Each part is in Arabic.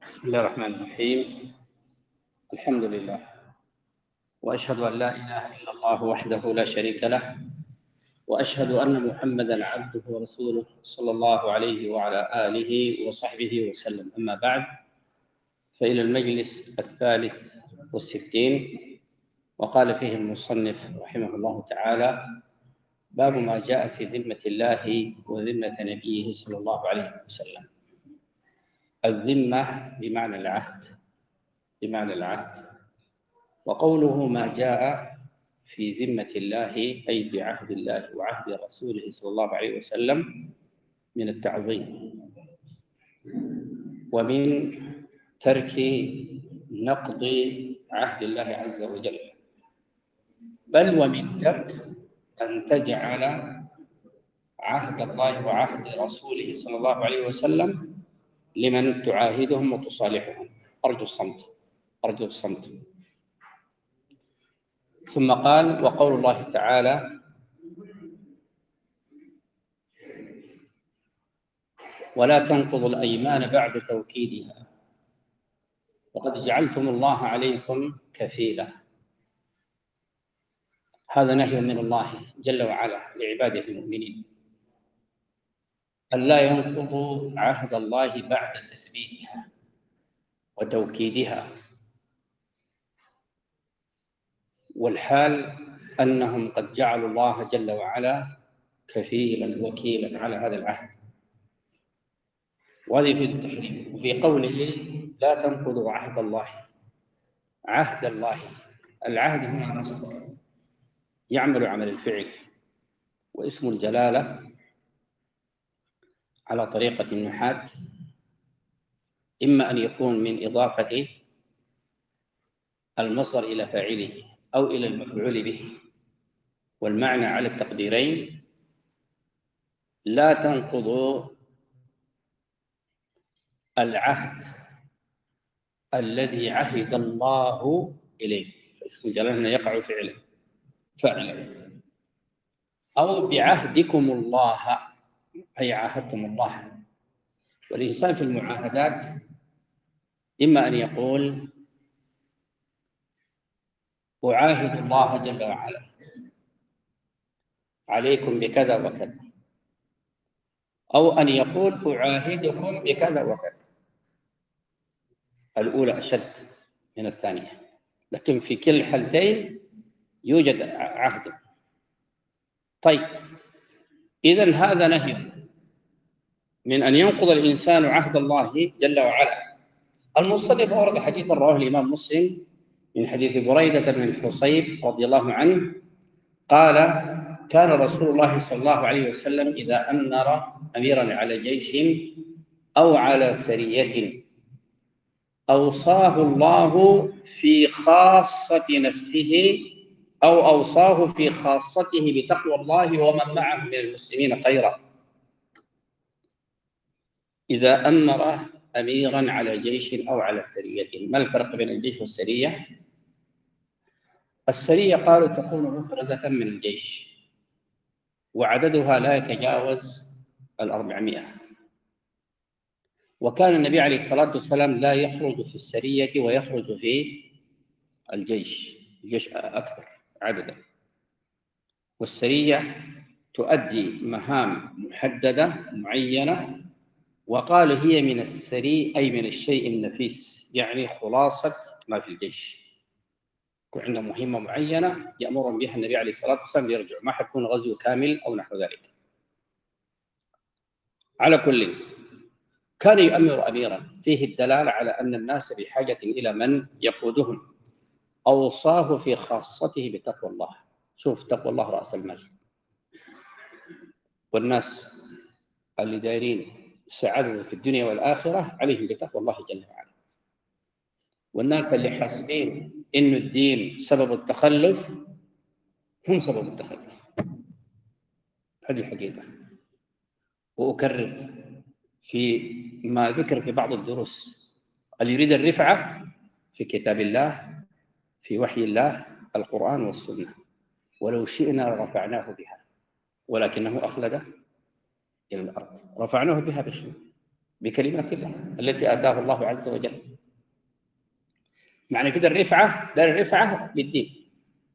بسم الله الرحمن الرحيم. الحمد لله، وأشهد أن لا إله إلا الله وحده لا شريك له، وأشهد أن محمدًا عبده ورسوله صلى الله عليه وعلى آله وصحبه وسلم. أما بعد، فإلى المجلس 63، وقال فيه المصنف رحمه الله تعالى: باب ما جاء في ذمة الله وذمة نبيه صلى الله عليه وسلم. الذمة بمعنى العهد، وقوله ما جاء في ذمة الله أي في عهد الله وعهد رسوله صلى الله عليه وسلم من التعظيم، ومن ترك نقض عهد الله عز وجل، بل ومن ترك أن تجعل عهد الله وعهد رسوله صلى الله عليه وسلم لمن تعاهدهم وتصالحهم. أرجو الصمت. ثم قال: وقول الله تعالى: ولا تنقضوا الأيمان بعد توكيدها وقد جعلتم الله عليكم كفيلا. هذا نهي من الله جل وعلا لعباده المؤمنين ألا ينقضوا عهد الله بعد تثبيتها وتوكيدها، والحال أنهم قد جعلوا الله جل وعلا كفيلا وكيلا على هذا العهد، وهذه في التحريم. وفي قوله: لا تنقضوا عهد الله، العهد هنا مصدر يعمل عمل الفعل، واسم الجلالة على طريقة النحاة إما أن يكون من إضافة المصدر إلى فاعله أو إلى المفعول به، والمعنى على التقديرين: لا تنقضوا العهد الذي عهد الله إليه، فاسم الجلالة هنا يقع فعلا، أو بعهدكم الله أي عاهدتم الله. والإنسان في المعاهدات إما أن يقول أعاهد الله جل وعلا عليكم بكذا وكذا، أو أن يقول أعاهدكم بكذا وكذا. الأولى أشد من الثانية، لكن في كل الحالتين يوجد عهد. طيب، إذن هذا نهي من أن ينقض الإنسان عهد الله جل وعلا. المصنف أورد حديثا رواه الإمام مسلم من حديث بريدة بن الحصيب رضي الله عنه قال: كان رسول الله صلى الله عليه وسلم إذا أمر أميرا على جيش أو على سرية أوصاه الله في خاصة نفسه أو أوصاه في خاصته بتقوى الله ومن معه من المسلمين خيرا. إذا أمر أميرا على جيش أو على سرية. ما الفرق بين الجيش والسرية؟ السرية قالوا تكون مفرزة من الجيش، وعددها لا يتجاوز 400. وكان النبي عليه الصلاة والسلام لا يخرج في السرية ويخرج في الجيش أكبر عددا، والسرية تؤدي مهام محددة معينة، وقال هي من السري أي من الشيء النفيس، يعني خلاصة ما في الجيش. يكون عنده مهمة معينة يأمر بها النبي عليه الصلاة والسلام يرجع، ما حتكون غزو كامل أو نحو ذلك. على كل، كان يؤمر أميرا فيه الدلالة على أن الناس بحاجة إلى من يقودهم. أوصاه في خاصته بتقوى الله. شوف، تقوى الله رأس المال، والناس اللي دايرين سعادة في الدنيا والآخرة عليهم بتقوى الله جل وعلا. والناس اللي حاسبين إنه الدين سبب التخلف هم سبب التخلف، هذه الحقيقة. وأكرر في ما ذكر في بعض الدروس: اللي يريد الرفعة في كتاب الله، في وحي الله القرآن والسنة، ولو شئنا رفعناه بها ولكنه أخلد إلى الأرض. رفعناه بها بكلمات الله التي آتاه الله عز وجل. معنى كده الرفعة، ده الرفعة بالدين.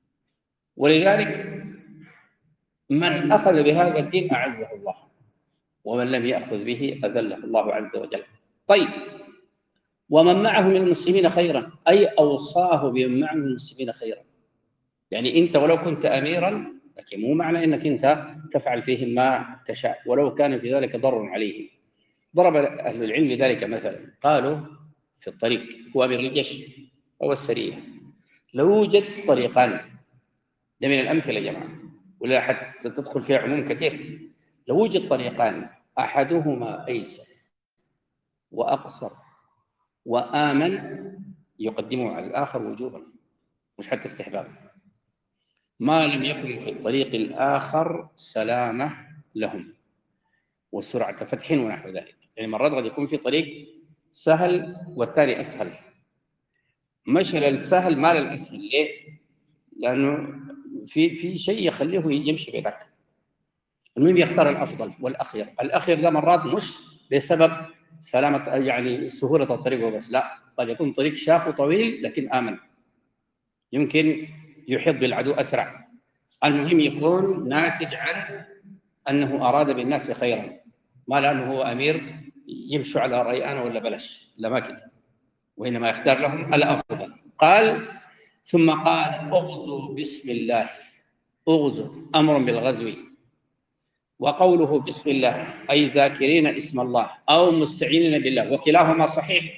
ولذلك من أخذ بهذا الدين أعزه الله، ومن لم يأخذ به أذله الله عز وجل. طيب، ومن معه من المسلمين خيرا، أي أوصاه بمن معه من المسلمين خيرا. يعني أنت ولو كنت أميرا، لكن مو معنى أنك أنت تفعل فيهم ما تشاء ولو كان في ذلك ضر عليهم. ضرب أهل العلم لذلك مثلا، قالوا في الطريق، هو أمير الجيش أو السرية، لو يوجد طريقان، ده من الأمثلة يا جماعة ولا حتى تدخل فيها عموم كثير، لو وجد طريقان أحدهما أيسر وأقصر وآمن يقدمه على الآخر وجوبا، مش حتى استحبابا، ما لم يكن في الطريق الآخر سلامة لهم وسرعة فتح ونحو ذلك. يعني مرات قد يكون في طريق سهل والثاني أسهل، مشى للسهل ما للأسهل. ليه؟ لأنه في شيء يخليه يمشي بذاك. المهم يختار الأفضل والأخير. الأخير ده مرات مش بسبب سلامة يعني سهولة الطريق وبس، لا، قد يكون طريق شاق وطويل لكن آمن، يمكن يحيط بالعدو أسرع. المهم يكون ناتج عن أنه أراد بالناس خيرا، ما لأنه هو أمير يمشوا على رأي أنا ولا بلاش، لا ما كده، وإنما يختار لهم الأفضل. قال ثم قال اغزوا بسم الله. اغزوا أمر بالغزو، وقوله بسم الله أي ذاكرين اسم الله أو مستعينين بالله، وكلاهما صحيح.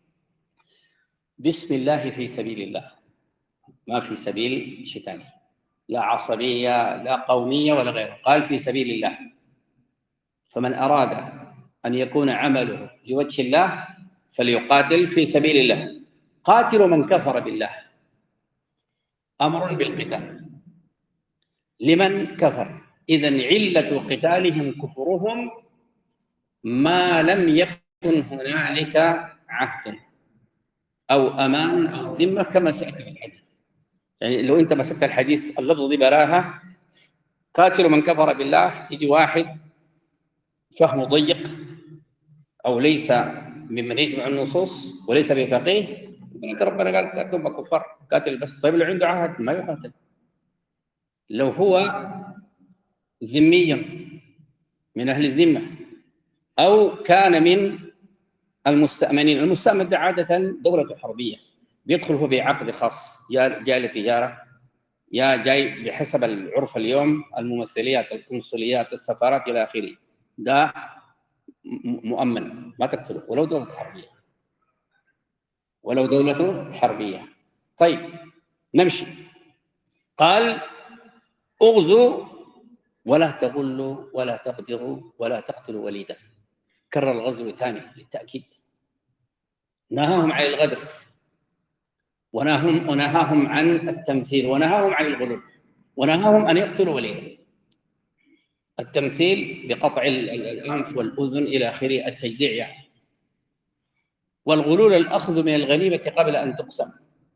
بسم الله في سبيل الله، ما في سبيل شيطاني، لا عصبية لا قومية ولا غيره، قال في سبيل الله. فمن أراد أن يكون عمله لوجه الله فليقاتل في سبيل الله. قاتلوا من كفر بالله، أمر بالقتال لمن كفر. إذن علة قتالهم كفرهم ما لم يكن هنالك عهد أو أمان أو ذمة كما سأتي في الحديث. يعني لو أنت مسكت الحديث اللفظ دي براها، قاتلوا من كفر بالله، يجي واحد فهمه ضيق أو ليس ممن يجمع النصوص وليس بفقيه، ربنا قال قاتلوا بكفار، قاتل بس. طيب لو عنده عهد ما يقاتل. لو هو ذميا من أهل الذمة أو كان من المستأمنين، المستأمن ده عادة دولة حربية، بيدخل هو بعقد خاص، يا جاي لتجارة يا جاي بحسب العرف اليوم، الممثليات القنصليات السفارات إلى آخره، ده مؤمن ما تقتله ولو دولة حربية، ولو دولة حربية. طيب نمشي. قال اغزوا ولا تغلوا ولا تغدروا ولا تقتلوا وليدا. كرر الغزو ثاني للتأكيد، نهاهم عن الغدر ونهاهم عن التمثيل ونهاهم عن الغلول ونهاهم أن يقتلوا وليدا. التمثيل بقطع الأنف والأذن إلى آخره، التجديع يعني. والغلول الأخذ من الغنيمة قبل أن تقسم.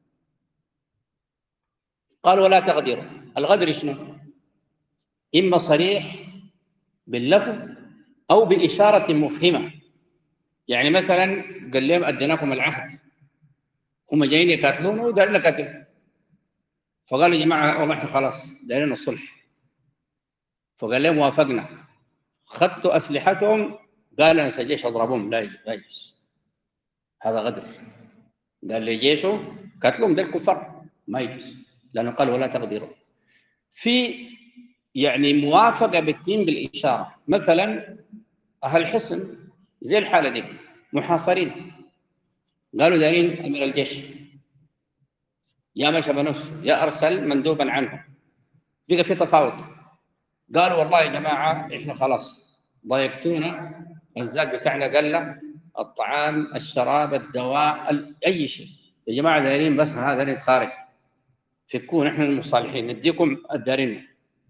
قال ولا تغدروا. الغدر شنو؟ إما صريح باللفظ أو بإشارة مفهمة. يعني مثلا قال لهم أديناكم العهد، هم جايين يقاتلون ودارنا قتل، فقالوا يا جماعة والله احنا خلاص دارنا الصلح، فقال لهم وافقنا. خدتوا أسلحتهم، قال أنا سجيش أضربهم، لا يجوز، هذا غدر. قال لي جيشه قتلهم، ده الكفار ما يجوز، لأنه قال ولا تغدروا. في يعني موافقة بالدين بالإشارة. مثلا أهل حصن زي الحالة ديك محاصرين، قالوا دارين أمير الجيش، يا مشى بنفسه يا أرسل مندوبا عنه، بقى في تفاوض. قالوا والله يا جماعة إحنا خلاص ضايقتونا، الزاد بتاعنا قل، الطعام الشراب الدواء أي شيء، يا جماعة دارين بس هذا نتخارج، فكون إحنا المصالحين نديكم الدارين.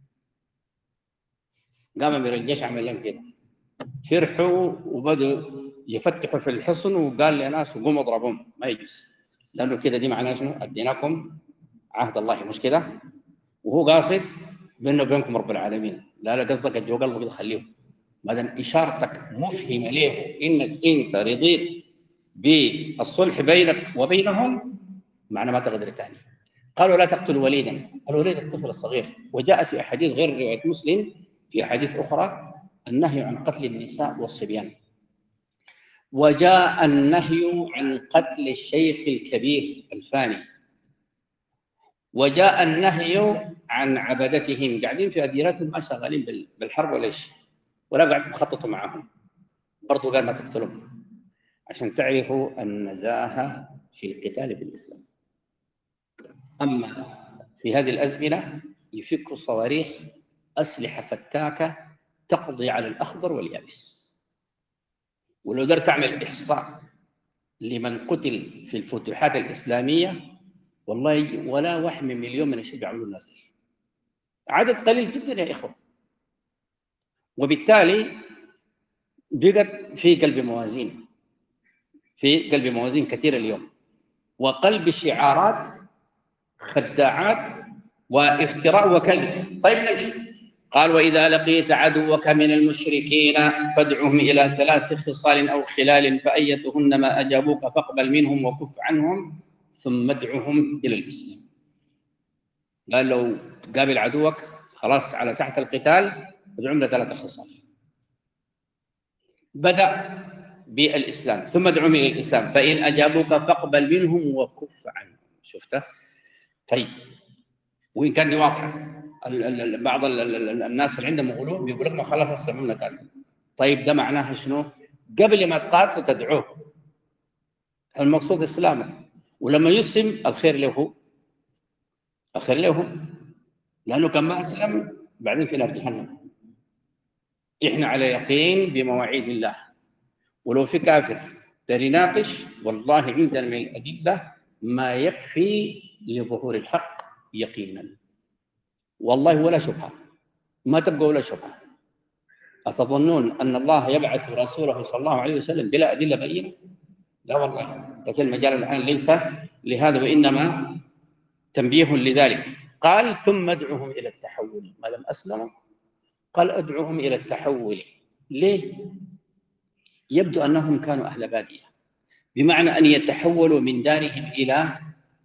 قام أمير الجيش عمل لهم كده، فرحوا وبدأوا يفتحوا في الحصن، وقال لناس قوموا اضربهم، ما يجوز، لأنه كده دي معناه شنو؟ أديناكم عهد الله، مش كده؟ وهو قاصد بينه وبينكم رب العالمين، لا قصدك الجو قلبه كده خليه، ما دام إشارتك مفهمة له إنك أنت رضيت بالصلح بينك وبينهم، معنى ما تقدر تاني. قالوا لا تقتلوا وليدا، الوليد الطفل الصغير. وجاء في أحاديث غير رواية مسلم، في أحاديث أخرى النهي عن قتل النساء والصبيان، وجاء النهي عن قتل الشيخ الكبير الفاني، وجاء النهي عن عبدتهم، قاعدين في أديرتهم ما شغالين بالحرب ولا شيء، ولا قاعدين يخططوا معهم، برضو قال ما تقتلهم، عشان تعرفوا النزاهة في القتال في الإسلام. أما في هذه الأزمنة يفكوا صواريخ، أسلحة فتاكة تقضي على الأخضر واليابس. ولو قدرت تعمل إحصاء لمن قتل في الفتوحات الإسلامية، والله ولا واحد من مليون من الشيء بيعملوا الناس دي. عدد قليل جدا يا إخوة. وبالتالي بقت في قلب موازين، في قلب موازين كثيرة اليوم، وقلب شعارات خداعات وافتراء وكذب. طيب نمشي. قال وإذا لقيت عدوك من المشركين فادعهم إلى 3 خصال أو خلال فأيتهن ما أجابوك فاقبل منهم وكف عنهم ثم ادعهم إلى الإسلام. قال لو تقابل عدوك خلاص على ساحة القتال ادعهم ل 3 خصال. بدأ بالإسلام ثم ادعهم إلى الإسلام، فإن أجابوك فاقبل منهم وكف عنهم. شفته؟ طيب، وإن كان دي واضحة، بعض الناس اللي عندهم غلو بيقول لك ما خلاص استعملنا كافر. طيب ده معناها شنو؟ قبل ما تقاتلوا تدعوه، المقصود اسلامه، ولما يسلم الخير له، الخير له، لانه كان ما اسلم بعدين في نار جهنم. احنا على يقين بمواعيد الله، ولو في كافر داري يناقش والله عندنا من الادله ما يكفي لظهور الحق يقينا، والله ولا شبهه، ما تبقى ولا شبهه. أتظنون أن الله يبعث رسوله صلى الله عليه وسلم بلا أدلة بينة؟ لا والله. لكن المجال الآن ليس لهذا، وإنما تنبيه لذلك. قال ثم ادعوهم إلى التحول، ما لم أسلموا قال ادعوهم إلى التحول. ليه؟ يبدو أنهم كانوا أهل بادية، بمعنى أن يتحولوا من دارهم إلى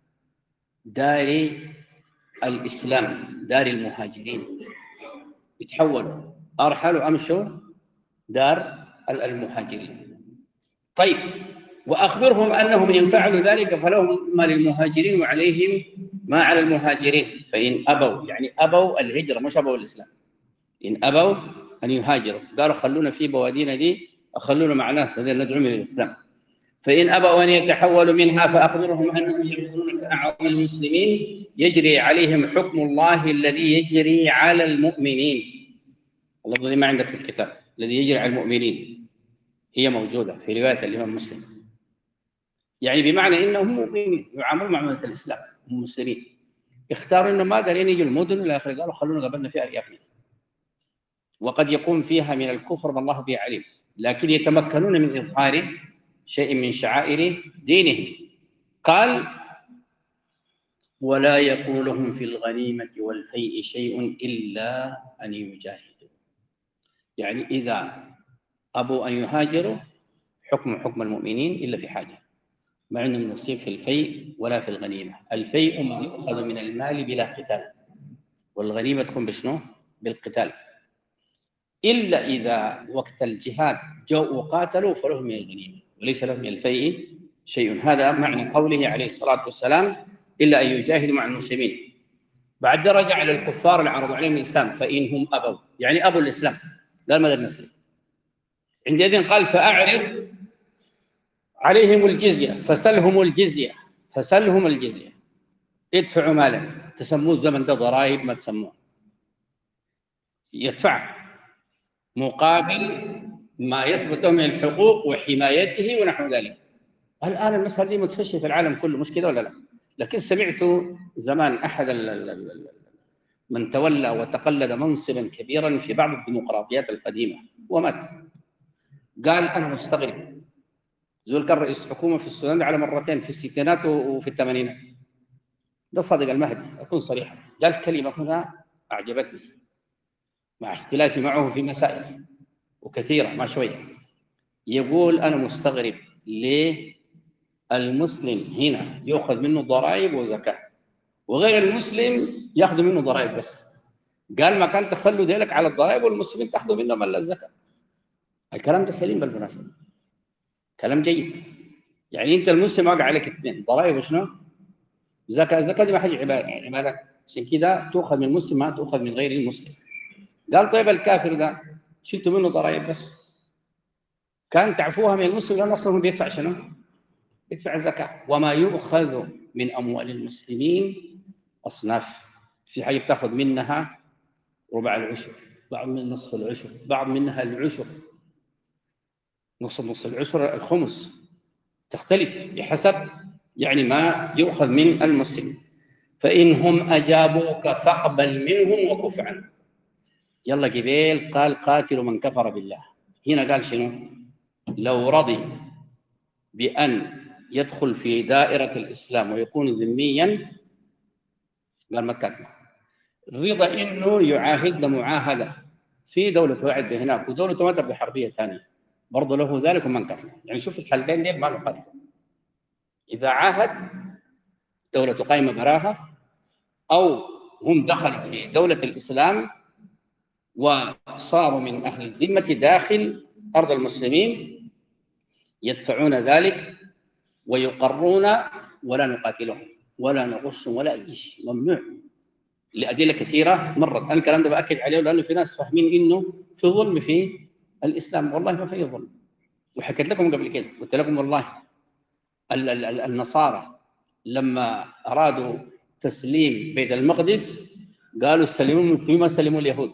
دار الإسلام، دار المهاجرين، يتحولوا، أرحلوا أمشوا دار المهاجرين. طيب، وأخبرهم أنهم إن فعلوا ذلك فلهم ما للمهاجرين وعليهم ما على المهاجرين، فإن أبوا، يعني أبوا الهجرة مش أبوا الإسلام، إن أبوا أن يهاجروا قالوا خلونا في بوادينا دي، خلونا مع ناس هذين ندعو من الإسلام، فإن أبوا أن يتحولوا منها فأخبرهم أنهم يكونون كأعظم المسلمين يجري عليهم حكم الله الذي يجري على المؤمنين. اللفظ ما عندك في الكتاب، الذي يجري على المؤمنين هي موجودة في رواية الإمام مسلم، يعني بمعنى إنهم مؤمنين يعاملون معاملة الإسلام، هم مسلمين، اختاروا إنه ما دارين يجوا المدن إلى آخره، قالوا خلونا قبلنا في أريافنا، وقد يكون فيها من الكفر ما الله به عليم، لكن يتمكنون من إظهار شيء من شعائر دينهم. قال ولا يكون لهم في الغنيمة والفيء شيء إلا أن يجاهدوا، يعني إذا أبوا أن يهاجروا حكم المؤمنين إلا في حاجة، ما عندهم نصيب في الفيء ولا في الغنيمة. الفيء ما يؤخذ من المال بلا قتال، والغنيمة تكون بشنو؟ بالقتال، إلا إذا وقت الجهاد جاءوا وقاتلوا فلهم من الغنيمة وليس لهم من الفيء شيء. هذا معنى قوله عليه الصلاة والسلام إلا أن يجاهدوا مع المسلمين. بعد رجع إلى الكفار اللي عرضوا عليهم الإسلام، فإنهم أبوا، يعني أبوا الإسلام، لا ماذا نسلم. عندئذ قال فأعرض عليهم الجزية فسلهم الجزية، فسلهم الجزية، ادفعوا مالا، تسموه الزمن ده ضرائب ما تسموه، يدفع مقابل ما يثبت له من الحقوق وحمايته ونحو ذلك. الآن المسألة دي متفشية في العالم كله، مش كده ولا لا؟ لكن سمعت زمان أحد من تولى وتقلد منصبا كبيرا في بعض الديمقراطيات القديمة ومات، قال أنا مستغرب، زول كان رئيس حكومة في السودان على مرتين، في الستينات وفي الثمانينات، ده صادق المهدي أكون صريحا، قال كلمة هنا أعجبتني مع اختلافي معه في مسائل. وكثيرة ما شوية. يقول أنا مستغرب ليه المسلم هنا يأخذ منه ضرائب وزكاة وغير المسلم يأخذ منه ضرائب بس. قال ما كان تخلوا ديلك على الضرائب والمسلمين تأخذوا منهم إلا الزكاة. الكلام ده سليم بالمناسبة، كلام جيد. يعني أنت المسلم واقع عليك اثنين، ضرائب وشنو؟ زكاة. الزكاة دي ما حاجة عبادات، عشان كده تؤخذ من المسلم ما تؤخذ من غير المسلم. قال طيب الكافر ده شلتوا منه ضرائب بس، كان تعفوها من المسلم لأن أصلا بيدفع شنو؟ يدفع الزكاة. وما يؤخذ من أموال المسلمين أصناف، في حاجة بتاخذ منها ربع العشر، بعض من نصف العشر، بعض منها العشر، نص العشر، الخمس، تختلف بحسب يعني ما يؤخذ من المسلم. فإنهم أجابوك فاقبل منهم وكف عنهم. يلا جبيل قال قاتلوا من كفر بالله، هنا قال شنو؟ لو رضي بأن يدخل في دائرة الإسلام ويكون ذميا قال ما تقاتله. رضا إنه يعاهدنا معاهدة في دولة واحد بهناك ودولة ما تبقى حربية ثانية برضه له ذلك ومن قتله. يعني شوف الحالتين دي ما له قتل. إذا عاهد دولة قائمة براها أو هم دخلوا في دولة الإسلام وصاروا من أهل الذمة داخل أرض المسلمين يدفعون ذلك ويقرون ولا نقاتلهم ولا نغشهم ولا أي شيء، ممنوع لأدلة كثيرة مرت. الكلام ده بأكد عليه لأنه في ناس فاهمين إنه في ظلم في الإسلام، والله ما في ظلم. وحكيت لكم قبل كده، قلت لكم والله النصارى لما أرادوا تسليم بيت المقدس قالوا سلموا المسلمين ما سلموا اليهود.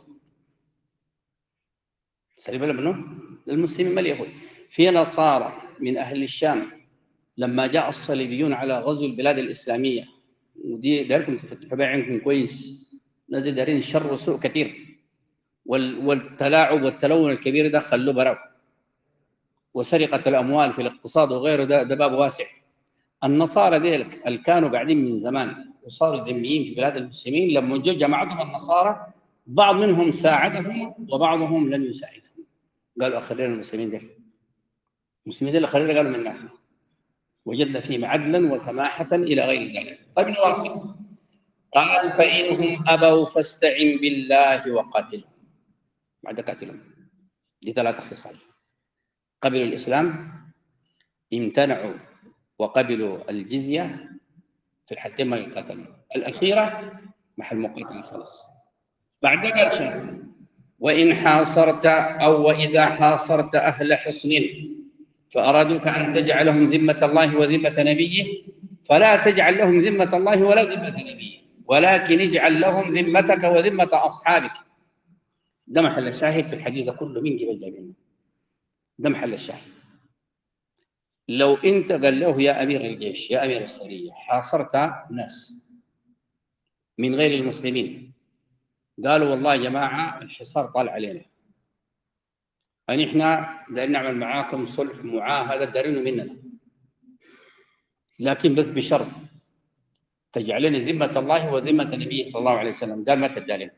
سلموا منهم المسلمين ما اليهود. في نصارى من أهل الشام لما جاء الصليبيون على غزو البلاد الإسلامية، ودي داركم تفتحوا بها عينكم كويس، نادي دارين شر وسوء كثير، والتلاعب والتلون الكبير ده خلوه براو، وسرقة الأموال في الاقتصاد وغيره ده باب واسع. النصارى ذلك اللي كانوا قاعدين من زمان وصاروا ذميين في بلاد المسلمين لما جو جماعتهم النصارى بعض منهم ساعدهم وبعضهم لم يساعدهم. قالوا أخرين المسلمين ده، المسلمين ده اللي خلينا قالوا من ناحية وجدنا فيهم عدلا وسماحة إلى غير ذلك. طيب نواصل. قال فإنهم أبوا فاستعن بالله وقاتلهم. بعد قاتلهم دي ثلاثة خصال: قبلوا الإسلام، امتنعوا وقبلوا الجزية، في الحالتين ما يقاتلون. الأخيرة محل مقاتلة خلاص. بعد قال شنو؟ وإن حاصرت أو وإذا حاصرت أهل حصن فأرادوك أن تجعلهم ذمة الله وذمة نبيه فلا تجعل لهم ذمة الله ولا ذمة نبيه، ولكن اجعل لهم ذمتك وذمة أصحابك. ده محل الشاهد في الحديث كله من جبل جبين، ده محل الشاهد. لو أنت قال له يا أمير الجيش يا أمير السرية حاصرت ناس من غير المسلمين قالوا والله يا جماعة الحصار طال علينا، أن إحنا دارين نعمل معاكم صلح معاهدة دارينه مننا، لكن بس بشرط تجعلني ذمة الله وذمة النبي صلى الله عليه وسلم. قال ما تجعلني،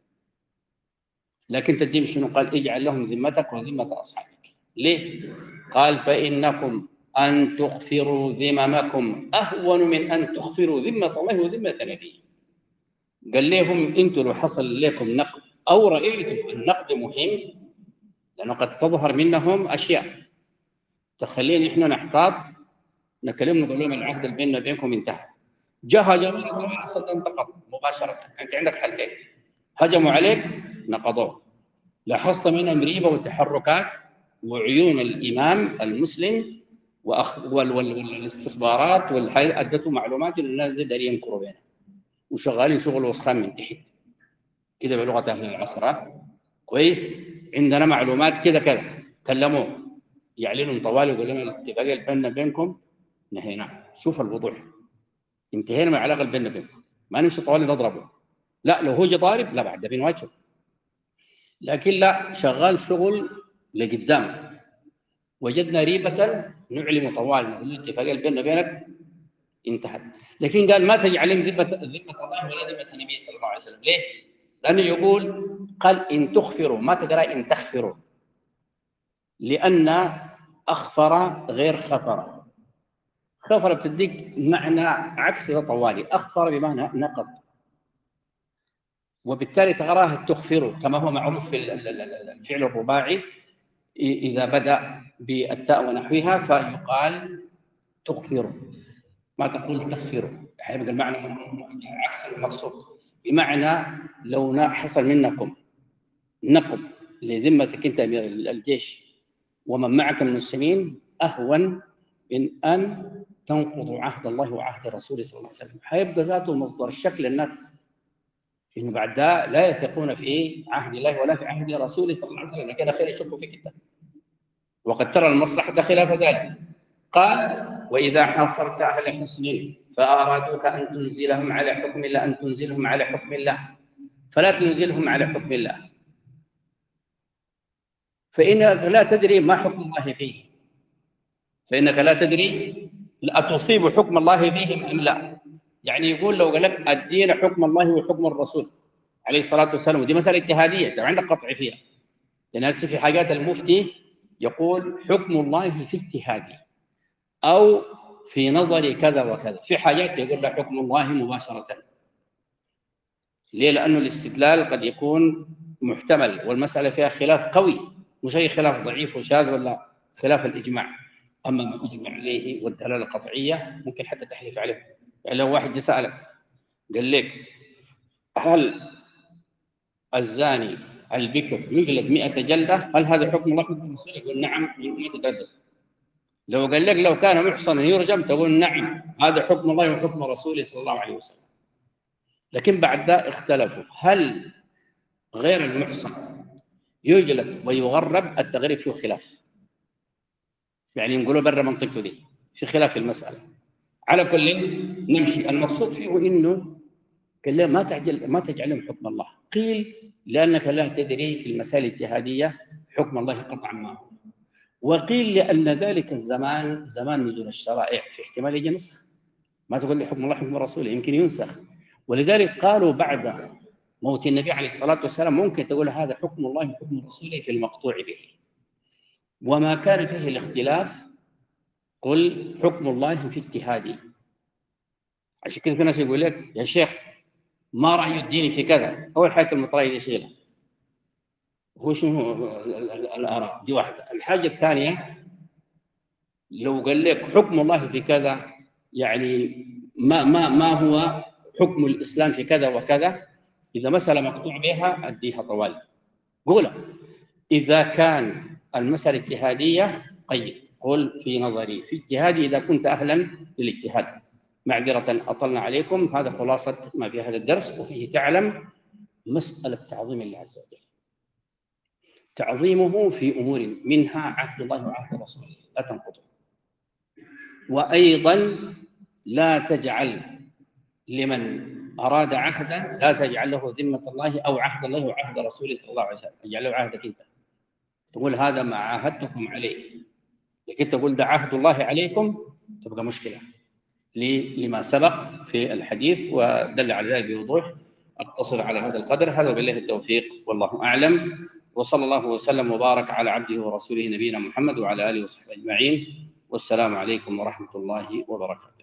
لكن تديم شنو؟ قال اجعل لهم ذمتك وذمة أصحابك. ليه؟ قال فإنكم أن تغفروا ذممكم أهون من أن تغفروا ذمة الله وذمة نبيه. قال لهم أنتم لو حصل لكم نقد أو رأيتم النقد مهم، لأنه قد تظهر منهم أشياء تخلينا إحنا نحتاط، نكلم نقول لهم العهد اللي بيننا وبينكم انتهى. جاء هجموا طبعا فانتقض مباشرة. أنت عندك حالتين: هجموا عليك نقضوه، لاحظت منهم ريبة وتحركات وعيون الإمام المسلم والاستخبارات والحي أدته معلومات إن الناس دي دارين ينكروا بينها وشغالين شغل وسخان من تحت كده بلغة أهل العصر. كويس، عندنا معلومات كده كده، كلموه يعلنوا طوالي ويقول لنا الاتفاقية اللي بيننا بينكم نهينا. شوف الوضوح، انتهينا من العلاقة اللي بيننا بينكم، ما نمشي طوالي نضربه. لا لو هو جا ضارب لا بعد ده بنواجهه، لكن لا شغال شغل لقدام. وجدنا ريبة نعلم طوال نقول الاتفاقية اللي بيننا بينك انتهت. لكن قال ما تجعلهم ذمة الله ولا ذمة النبي صلى الله عليه وسلم. ليه؟ لأنه يقول قال إن تخفروا، ما تقرأ إن تخفروا، لأن أخفر غير خفر. خفر بتديك معنى عكس طوالي، أخفر بمعنى نقض، وبالتالي تراه تخفر كما هو معروف في الفعل الرباعي إذا بدأ بالتاء ونحوها فيقال تخفر، ما تقول تخفر، يبقى المعنى عكس المقصود. بمعنى لو حصل منكم نقض لذمتك أنت الجيش ومن معك من المسلمين أهون من أن تنقضوا عهد الله وعهد رسوله صلى الله عليه وسلم. حيبقى ذاته مصدر الشك للناس إنه بعد ذا لا يثقون في عهد الله ولا في عهد رسوله صلى الله عليه وسلم، لكن خير يشكوا فيك أنت، وقد ترى المصلحة خلاف ذلك. قال: وإذا حاصرت أهل حصن فأرادوك أن تنزلهم على حكم الله، أن تنزلهم على حكم الله، فلا تنزلهم على حكم الله، فإنك لا تدري ما حكم الله فيه، فإنك لا تدري أتصيب حكم الله فيهم أم لا. يعني يقول لو قال لك الدين حكم الله وحكم الرسول عليه الصلاة والسلام، ودي مسألة اجتهادية أنت عندك قطع فيها، لأن في حاجات المفتي يقول حكم الله في اجتهادي أو في نظر كذا وكذا، في حاجات يقول لك حكم الله مباشرة. ليه؟ لأنه الاستدلال قد يكون محتمل والمسألة فيها خلاف قوي، مش أي خلاف ضعيف وشاذ ولا خلاف الإجماع. أما ما أجمع عليه والدلالة القطعية ممكن حتى تحلف عليه. يعني لو واحد سألك قال لك هل الزاني البكر يجلد 100 جلدة، هل هذا حكم الله حكم الرسول؟ يقول نعم، ما تتردد. لو قال لك لو كان محصنا يرجم، تقول نعم، هذا حكم الله وحكم رسوله صلى الله عليه وسلم. لكن بعد ذا اختلفوا، هل غير المحصن يجلد ويغرب؟ التغريب فيه خلاف، يعني نقولوا برا منطقته دي في خلاف في المسألة. على كل نمشي، المقصود فيه إنه قال له ما تجعلهم حكم الله. قيل لأنك لا تدري في المسائل الاجتهادية حكم الله قطعا ما هو، وقيل لأن ذلك الزمان زمان نزول الشرائع، في احتمال يجي نسخ، ما تقول لي حكم الله حكم الرسول، يمكن ينسخ. ولذلك قالوا بعد موت النبي عليه الصلاة والسلام ممكن تقول هذا حكم الله وحكم رسوله في المقطوع به، وما كان فيه الاختلاف قل حكم الله في اجتهادي. عشان كذا في ناس يقول لك يا شيخ ما رأي الدين في كذا، أول حاجة المطرية يشيلها، هو شنو الآراء دي واحدة. الحاجة الثانية لو قال لك حكم الله في كذا، يعني ما هو حكم الإسلام في كذا وكذا، إذا مسألة مقطوع بها أديها طوال قولها. إذا كان المسألة اجتهادية قيد، قل في نظري في اجتهادي إذا كنت أهلا للاجتهاد. معذرة أطلنا عليكم، هذا خلاصة ما في هذا الدرس. وفيه تعلم مسألة تعظيم الله عز وجل، تعظيمه في أمور منها عهد الله وعهد رسوله لا تنقضه، وأيضا لا تجعل لمن أراد عهدا لا تجعل له ذمة الله أو عهد الله وعهد رسوله صلى الله عليه وسلم، اجعل له عهدك أنت، تقول هذا ما عاهدتكم عليه، لكن تقول ده عهد الله عليكم تبقى مشكلة لما سبق في الحديث ودل على ذلك بوضوح. أقتصر على هذا القدر، هذا بالله التوفيق والله أعلم، وصلى الله وسلم وبارك على عبده ورسوله نبينا محمد وعلى آله وصحبه أجمعين، والسلام عليكم ورحمة الله وبركاته.